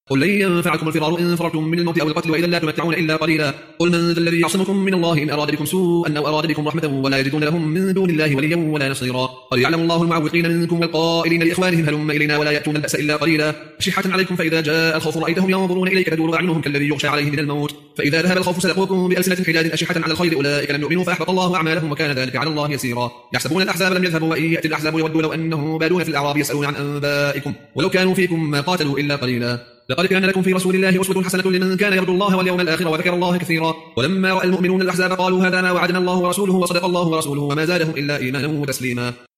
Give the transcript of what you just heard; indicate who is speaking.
Speaker 1: قل لن ينفعكم الفرار إن فررتم من الموت أو القتل وإذا لا تمتعون إلا قليلا قل من ذا الذي يعصمكم من الله إن أراد بكم سوءا أو أراد بكم رحمة ولا يجدون لهم من دون الله وليا ولا نصيرا قد يعلم الله المعوقين منكم والقائلين لإخوانهم هلم إلينا ولا يأتون البأس إلا قليلا أشحة عليكم فإذا جاء الخوف رأيتهم ينظرون إليك تدور أعينهم كالذي يغشى عليه من الموت فإذا ذهب الخوف سلقوكم بألسنة حداد أشحة على الخير أولئك لم يؤمنوا فأحبط الله أعمالهم وكان ذلك على الله يسيرا يحسبون الأحزاب لم يذهبوا وإن يأتي الأحزاب يودوا لو أنهم بادون في الأعراب يسألون عن أنبائكم ولو كانوا فيكم ما قاتلوا إلا قليلا لقد كان لكم في رسول الله أسوة حسنة لمن كان يرجو الله واليوم الآخر وذكر الله كثيرا ولما رأى المؤمنون الأحزاب قالوا هذا ما وعدنا الله ورسوله وصدق الله ورسوله وما زادهم إلا إيمانا وتسليما